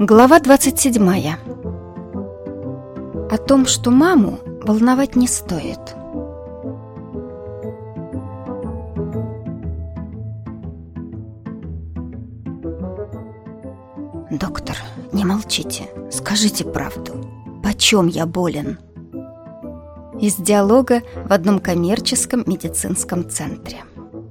Глава 27. О том, что маму волновать не стоит. Доктор, не молчите, скажите правду. Почем я болен? Из диалога в одном коммерческом медицинском центре.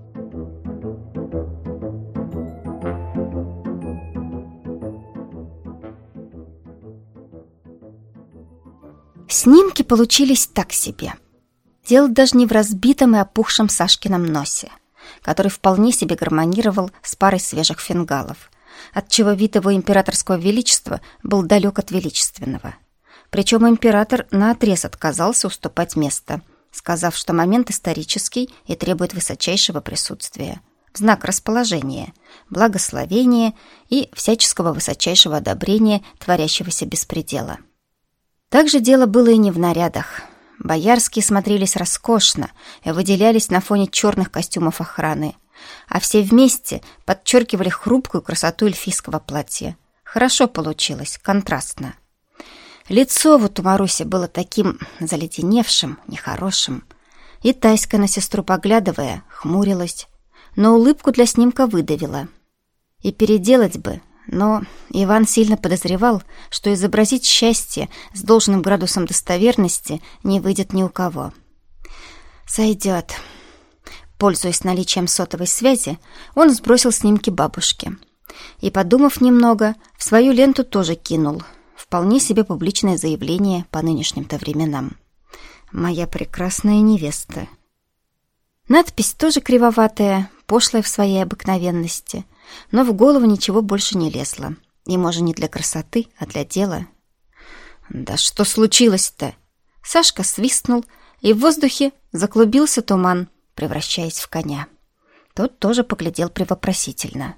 Снимки получились так себе. Дело даже не в разбитом и опухшем Сашкином носе, который вполне себе гармонировал с парой свежих фингалов, отчего вид его императорского величества был далек от величественного. Причем император наотрез отказался уступать место, сказав, что момент исторический и требует высочайшего присутствия, в знак расположения, благословения и всяческого высочайшего одобрения творящегося беспредела. Также дело было и не в нарядах. Боярские смотрелись роскошно и выделялись на фоне черных костюмов охраны, а все вместе подчеркивали хрупкую красоту эльфийского платья. Хорошо получилось, контрастно. Лицо вот у Маруси было таким заледеневшим, нехорошим. И Таська, на сестру поглядывая, хмурилась, но улыбку для снимка выдавила. И переделать бы, но Иван сильно подозревал, что изобразить счастье с должным градусом достоверности не выйдет ни у кого. «Сойдет». Пользуясь наличием сотовой связи, он сбросил снимки бабушке. И, подумав немного, в свою ленту тоже кинул. Вполне себе публичное заявление по нынешним-то временам. «Моя прекрасная невеста». Надпись тоже кривоватая, пошлая в своей обыкновенности, но в голову ничего больше не лезло. И, может, не для красоты, а для дела. «Да что случилось-то?» Сашка свистнул, и в воздухе заклубился туман, превращаясь в коня. Тот тоже поглядел превопросительно.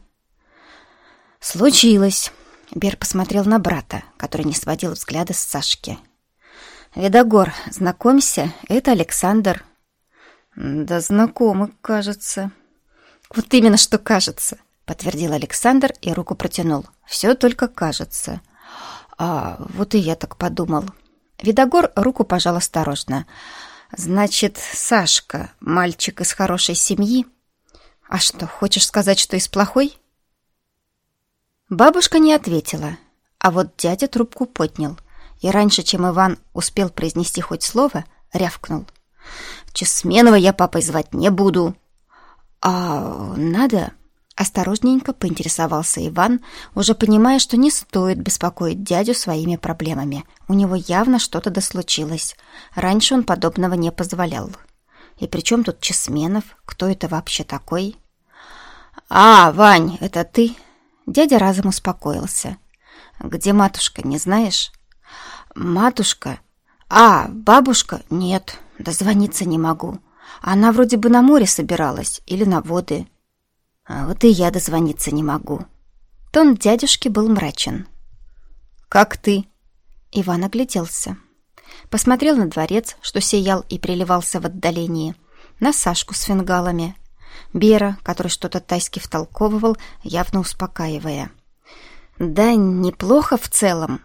«Случилось!» Бер посмотрел на брата, который не сводил взгляда с Сашки. «Видогор, знакомься, это Александр». «Да знакомый, кажется». «Вот именно что кажется», — подтвердил Александр и руку протянул. «Все только кажется». «А, вот и я так подумал». Видогор руку пожал осторожно. «Значит, Сашка, мальчик из хорошей семьи? А что, хочешь сказать, что из плохой?» Бабушка не ответила, а вот дядя трубку поднял, и раньше, чем Иван успел произнести хоть слово, рявкнул. «Чесменова я папой звать не буду». «А надо?» — осторожненько поинтересовался Иван, уже понимая, что не стоит беспокоить дядю своими проблемами. У него явно что-то дослучилось. Раньше он подобного не позволял. И при чем тут Чесменов? Кто это вообще такой? «А, Вань, это ты?» Дядя разом успокоился. «Где матушка, не знаешь?» «Матушка? А, бабушка? Нет, дозвониться не могу. Она вроде бы на море собиралась или на воды. А вот и я дозвониться не могу». Тон дядюшки был мрачен. «Как ты?» Иван огляделся. Посмотрел на дворец, что сиял и переливался в отдалении, на Сашку с фингалами, Бера, который что-то Таське втолковывал, явно успокаивая. «Да неплохо в целом.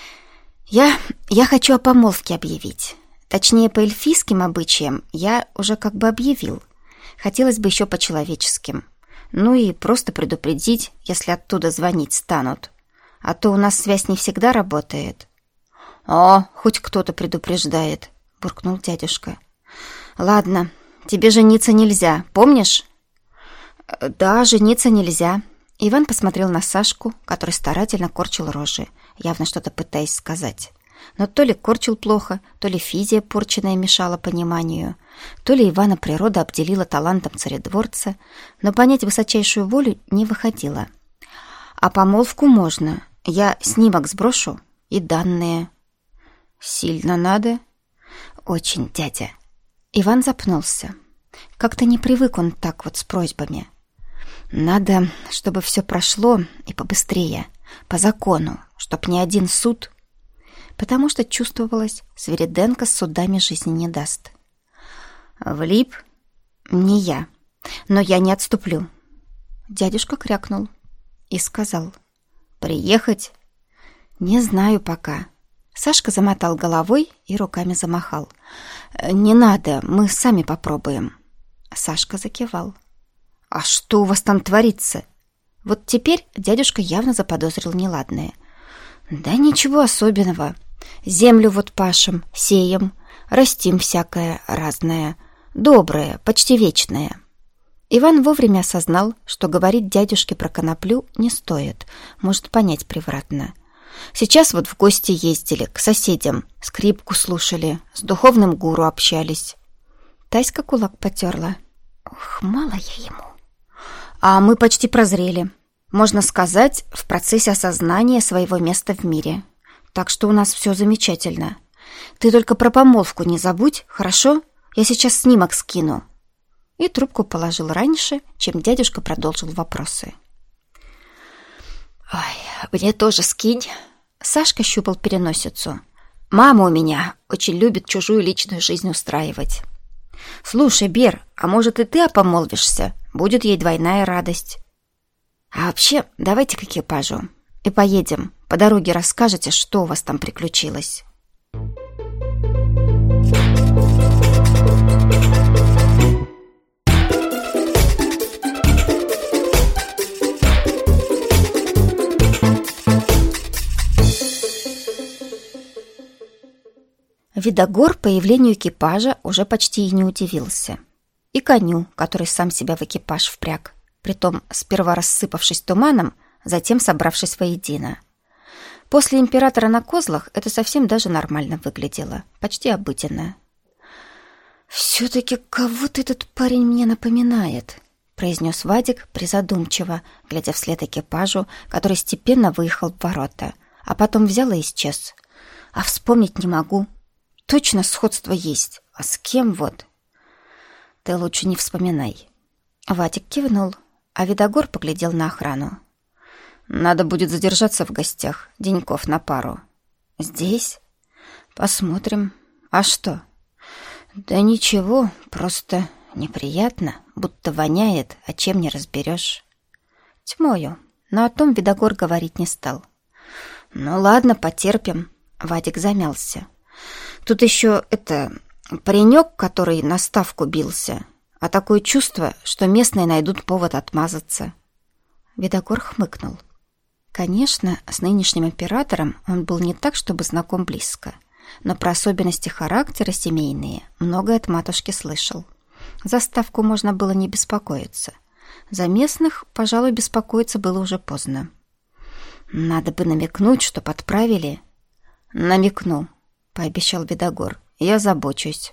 Я хочу о помолвке объявить. Точнее, по эльфийским обычаям я уже как бы объявил. Хотелось бы еще по человеческим. Ну и просто предупредить, если оттуда звонить станут. А то у нас связь не всегда работает». «О, хоть кто-то предупреждает», — буркнул дядюшка. «Ладно, тебе жениться нельзя, помнишь?» «Да, жениться нельзя». Иван посмотрел на Сашку, который старательно корчил рожи, явно что-то пытаясь сказать. Но то ли корчил плохо, то ли физия порченная мешала пониманию, то ли Ивана природа обделила талантом царедворца, но понять высочайшую волю не выходило. «А помолвку можно. Я снимок сброшу и данные». «Сильно надо?» «Очень, дядя». Иван запнулся. Как-то не привык он так вот с просьбами. «Надо, чтобы все прошло и побыстрее, по закону, чтоб ни один суд...» Потому что чувствовалось, Свириденко с судами жизни не даст. «Влип?» «Не я, но я не отступлю». Дядюшка крякнул и сказал: «Приехать?» Не знаю пока. Сашка замотал головой и руками замахал. Не надо, мы сами попробуем. Сашка закивал. А что у вас там творится? Вот теперь дядюшка явно заподозрил неладное. Да ничего особенного. Землю вот пашем, сеем, растим всякое разное, доброе, почти вечное. Иван вовремя осознал, что говорить дядюшке про коноплю не стоит, может понять превратно. Сейчас вот в гости ездили к соседям, скрипку слушали, с духовным гуру общались. Таська кулак потерла. Ох, мало я ему. А мы почти прозрели. Можно сказать, в процессе осознания своего места в мире. Так что у нас все замечательно. Ты только про помолвку не забудь, хорошо? Я сейчас снимок скину. И трубку положил раньше, чем дядюшка продолжил вопросы. Ой, мне тоже скинь. Сашка щупал переносицу. Мама у меня очень любит чужую личную жизнь устраивать. Слушай, Бер, а может и ты опомолвишься? Будет ей двойная радость. А вообще, давайте к экипажу. И поедем. По дороге расскажете, что у вас там приключилось. Видогор появлению экипажа уже почти и не удивился. И коню, который сам себя в экипаж впряг, притом сперва рассыпавшись туманом, затем собравшись воедино. После императора на козлах это совсем даже нормально выглядело, почти обыденно. «Все-таки кого-то этот парень мне напоминает», — произнес Вадик призадумчиво, глядя вслед экипажу, который степенно выехал в ворота, а потом взял и исчез. «А вспомнить не могу. Точно сходство есть. А с кем вот?» «Ты лучше не вспоминай». Вадик кивнул, а Видогор поглядел на охрану. «Надо будет задержаться в гостях, деньков на пару». «Здесь? Посмотрим. А что?» «Да ничего, просто неприятно, будто воняет, а чем не разберешь». «Тьмою». Но о том Видогор говорить не стал. «Ну ладно, потерпим». Вадик замялся. «Тут еще паренек, который на ставку бился, а такое чувство, что местные найдут повод отмазаться». Видогор хмыкнул. Конечно, с нынешним императором он был не так, чтобы знаком близко, но про особенности характера семейные многое от матушки слышал. За ставку можно было не беспокоиться. За местных, пожалуй, беспокоиться было уже поздно. «Надо бы намекнуть, что подправили». «Намекну», — пообещал Видогор. «Я забочусь».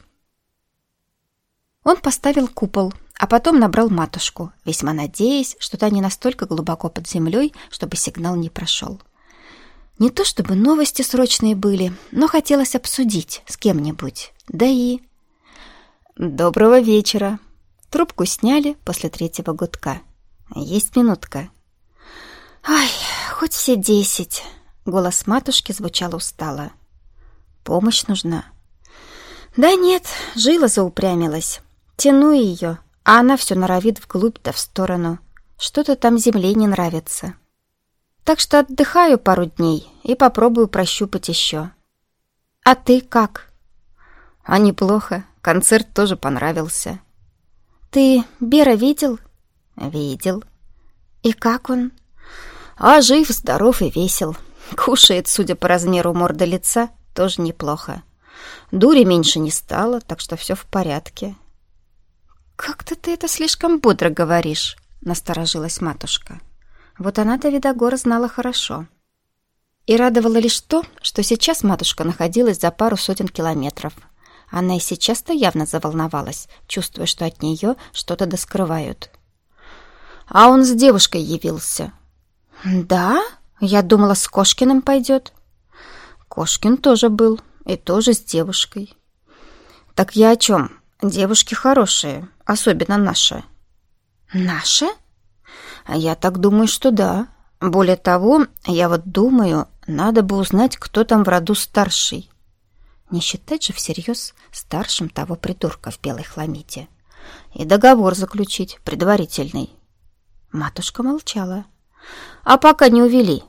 Он поставил купол, а потом набрал матушку, весьма надеясь, что та не настолько глубоко под землей, чтобы сигнал не прошел. Не то чтобы новости срочные были, но хотелось обсудить с кем-нибудь. Да и... «Доброго вечера!» Трубку сняли после 3-го гудка. «Есть минутка». «Ай, хоть все 10!» Голос матушки звучал устало. «Помощь нужна?» «Да нет, жила заупрямилась. Тяну ее, а она все норовит вглубь да в сторону. Что-то там земле не нравится. Так что отдыхаю пару дней и попробую прощупать еще. А ты как?» «А неплохо. Концерт тоже понравился». «Ты Бера видел?» «Видел». «И как он?» «А жив, здоров и весел. Кушает, судя по размеру морды лица, тоже неплохо. Дури меньше не стало, так что все в порядке». «Как-то ты это слишком бодро говоришь», — насторожилась матушка. Вот она-то Видогора знала хорошо. И радовало лишь то, что сейчас матушка находилась за пару сотен километров. Она и сейчас-то явно заволновалась, чувствуя, что от нее что-то доскрывают. «А он с девушкой явился». «Да? Я думала, с Кошкиным пойдет». «Кошкин тоже был, и тоже с девушкой». «Так я о чем? Девушки хорошие, особенно наша». «Наша?» «Я так думаю, что да. Более того, я вот думаю, надо бы узнать, кто там в роду старший». Не считать же всерьез старшим того придурка в белой хламиде. И договор заключить, предварительный. Матушка молчала. «А пока не увели.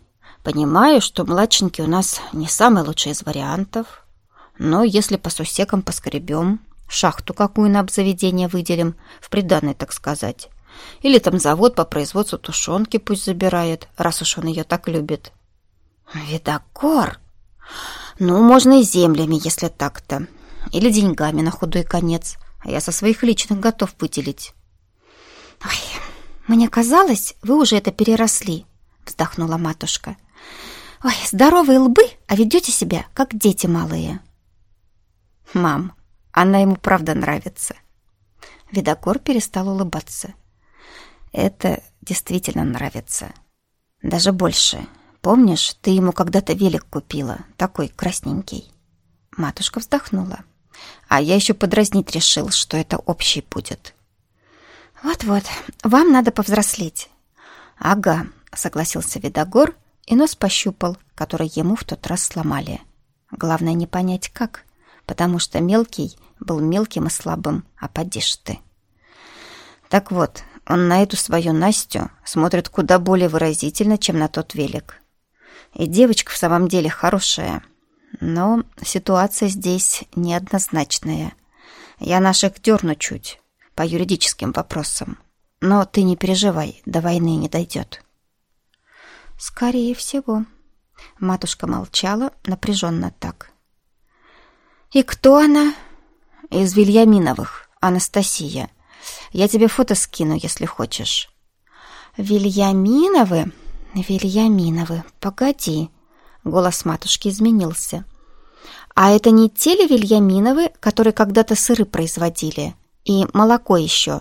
Понимаю, что младшенький у нас не самый лучший из вариантов, но если по сусекам поскребем, шахту какую на обзаведение выделим, в приданое, так сказать, или там завод по производству тушенки пусть забирает, раз уж он ее так любит. Видогор! Ну, можно и землями, если так-то, или деньгами на худой конец, а я со своих личных готов выделить. Ой, мне казалось, вы уже это переросли, вздохнула матушка. Ой, здоровые лбы, а ведете себя, как дети малые. Мам, она ему правда нравится. Видогор перестал улыбаться. Это действительно нравится. Даже больше. Помнишь, ты ему когда-то велик купила, такой красненький? Матушка вздохнула. А я еще подразнить решил, что это общий будет. Вот-вот, вам надо повзрослеть. Ага, согласился Видогор и нос пощупал, который ему в тот раз сломали. Главное не понять как, потому что мелкий был мелким и слабым, а поди ж ты. Так вот, он на эту свою Настю смотрит куда более выразительно, чем на тот велик. И девочка в самом деле хорошая, но ситуация здесь неоднозначная. Я наших дерну чуть по юридическим вопросам, но ты не переживай, до войны не дойдет. Скорее всего. Матушка молчала, напряженно так. И кто она? Из Вильяминовых, Анастасия. Я тебе фото скину, если хочешь. Вильяминовы? Вильяминовы, погоди. Голос матушки изменился. А это не те ли Вильяминовы, которые когда-то сыры производили? И молоко еще?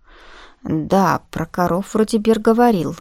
Да, про коров вроде Бер говорил.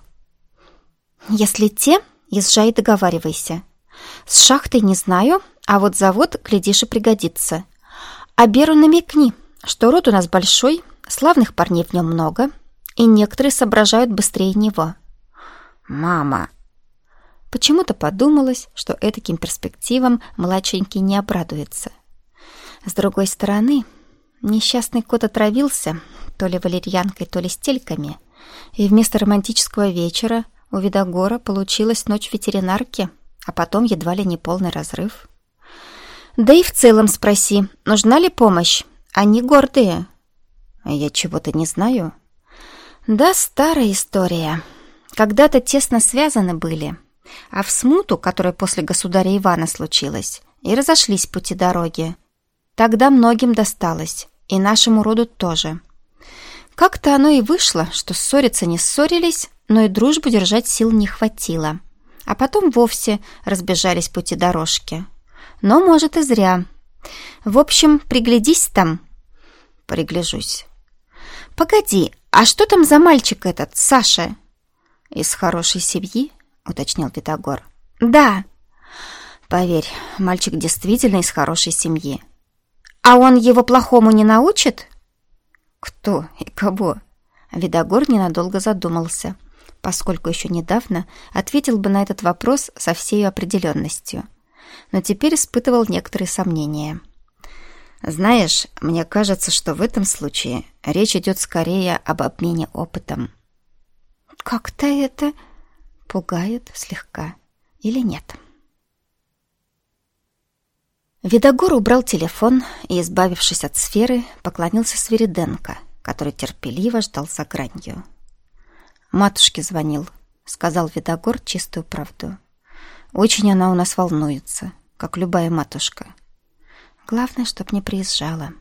Если те, езжай и договаривайся. С шахтой не знаю, а вот завод, глядишь, и пригодится. А Беру намекни, что род у нас большой, славных парней в нем много, и некоторые соображают быстрее него. Мама! Почему-то подумалось, что этаким перспективам младшенький не обрадуется. С другой стороны, несчастный кот отравился то ли валерьянкой, то ли стельками, и вместо романтического вечера у Видогора получилась ночь ветеринарки, а потом едва ли не полный разрыв. Да и в целом спроси, нужна ли помощь? Они гордые. Я чего-то не знаю. Да, старая история. Когда-то тесно связаны были, а в смуту, которая после государя Ивана случилась, и разошлись пути дороги. Тогда многим досталось, и нашему роду тоже. Как-то оно и вышло, что ссориться не ссорились, но и дружбу держать сил не хватило. А потом вовсе разбежались пути дорожки. Но, может, и зря. В общем, приглядись там. Пригляжусь. Погоди, а что там за мальчик этот, Саша? Из хорошей семьи, уточнил Видогор. Да. Поверь, мальчик действительно из хорошей семьи. А он его плохому не научит? Кто и кого? Видогор ненадолго задумался, поскольку еще недавно ответил бы на этот вопрос со всей определенностью, но теперь испытывал некоторые сомнения. Знаешь, мне кажется, что в этом случае речь идет скорее об обмене опытом. Как-то это пугает слегка, или нет? Видогор убрал телефон и, избавившись от сферы, поклонился Свириденко, который терпеливо ждал за гранью. «Матушке звонил», — сказал Видогор чистую правду. «Очень она у нас волнуется, как любая матушка. Главное, чтоб не приезжала».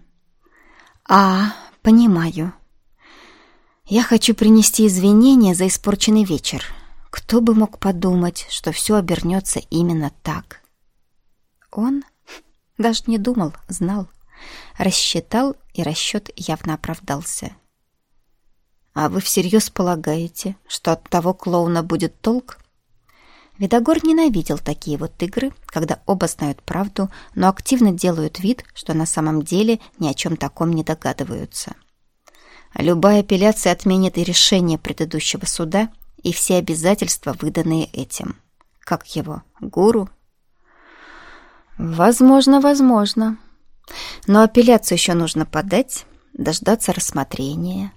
Понимаю. Я хочу принести извинения за испорченный вечер. Кто бы мог подумать, что все обернется именно так?» Он даже не думал, знал. Рассчитал, и расчет явно оправдался. «А вы всерьез полагаете, что от того клоуна будет толк?» Видогор ненавидел такие вот игры, когда оба знают правду, но активно делают вид, что на самом деле ни о чем таком не догадываются. Любая апелляция отменит и решение предыдущего суда, и все обязательства, выданные этим. Как его, гуру? Возможно. Но апелляцию еще нужно подать, дождаться рассмотрения.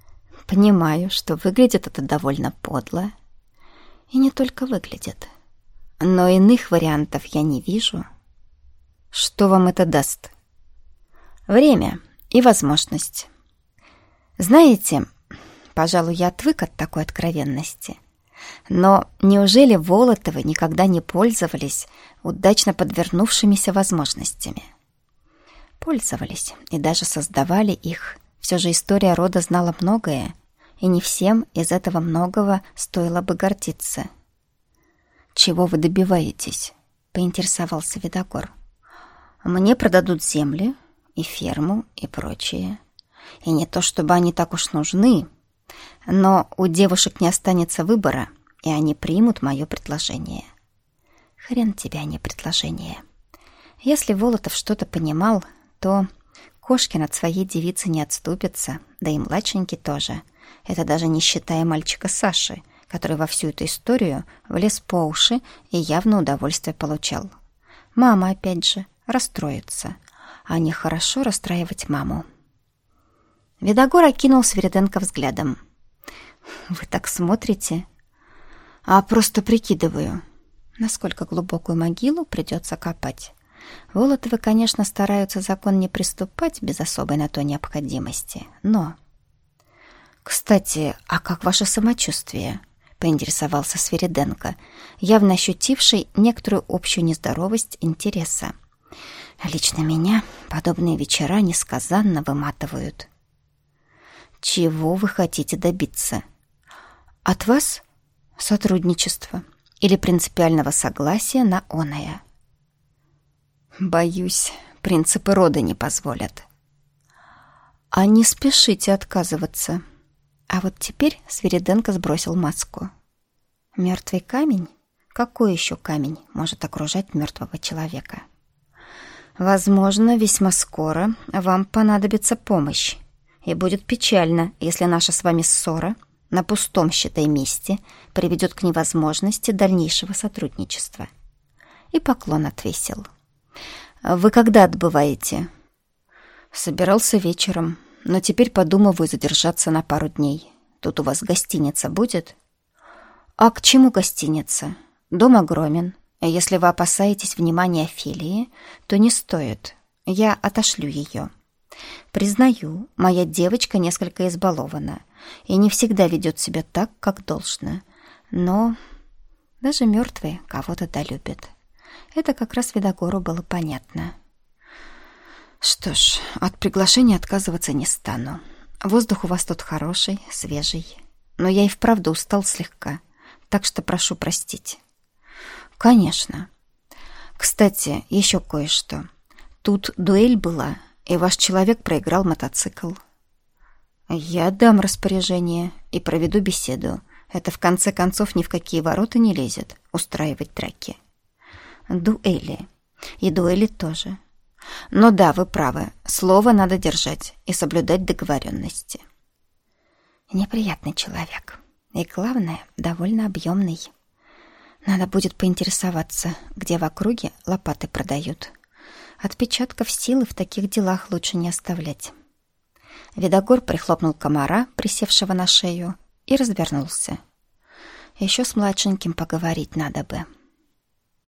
Понимаю, что выглядит это довольно подло. И не только выглядит. Но иных вариантов я не вижу. Что вам это даст? Время и возможность. Знаете, пожалуй, я отвык от такой откровенности. Но неужели Волотовы никогда не пользовались удачно подвернувшимися возможностями? Пользовались и даже создавали их. Все же история рода знала многое, и не всем из этого многого стоило бы гордиться. «Чего вы добиваетесь?» — поинтересовался Видогор. «Мне продадут земли и ферму и прочее. И не то чтобы они так уж нужны, но у девушек не останется выбора, и они примут мое предложение». Хрен тебе, а не предложение. Если Волотов что-то понимал, то Кошкин от своей девицы не отступится, да и младшенький тоже. Это даже не считая мальчика Саши, который во всю эту историю влез по уши и явно удовольствие получал. Мама, опять же, расстроится. А нехорошо расстраивать маму. Видогор окинул Свириденко взглядом. «Вы так смотрите?» «А просто прикидываю, насколько глубокую могилу придется копать. Волотовы, конечно, стараются закон не приступать без особой на то необходимости, но...» «Кстати, а как ваше самочувствие?» — поинтересовался Свириденко, явно ощутивший некоторую общую нездоровость интереса. «Лично меня подобные вечера несказанно выматывают». «Чего вы хотите добиться?» «От вас сотрудничество или принципиального согласия на оное». «Боюсь, принципы рода не позволят». «А не спешите отказываться». А вот теперь Свириденко сбросил маску. «Мертвый камень? Какой еще камень может окружать мертвого человека?» «Возможно, весьма скоро вам понадобится помощь, и будет печально, если наша с вами ссора на пустом, считай, месте приведет к невозможности дальнейшего сотрудничества». И поклон отвесил. «Вы когда отбываете?» «Собирался вечером, но теперь подумываю задержаться на пару дней. Тут у вас гостиница будет?» «А к чему гостиница? Дом огромен. Если вы опасаетесь внимания Филии, то не стоит. Я отошлю ее. Признаю, моя девочка несколько избалована и не всегда ведет себя так, как должно. Но даже мертвые кого-то долюбят». Это как раз Видогору было понятно. «Что ж, от приглашения отказываться не стану. Воздух у вас тут хороший, свежий. Но я и вправду устал слегка, так что прошу простить». «Конечно. Кстати, еще кое-что. Тут дуэль была, и ваш человек проиграл мотоцикл». «Я дам распоряжение и проведу беседу. Это, в конце концов, ни в какие ворота не лезет устраивать драки». «Дуэли. И дуэли тоже. Но да, вы правы, слово надо держать и соблюдать договоренности». Неприятный человек. И, главное, довольно объемный. Надо будет поинтересоваться, где в округе лопаты продают. Отпечатков силы в таких делах лучше не оставлять. Видогор прихлопнул комара, присевшего на шею, и развернулся. Еще с младшеньким поговорить надо бы.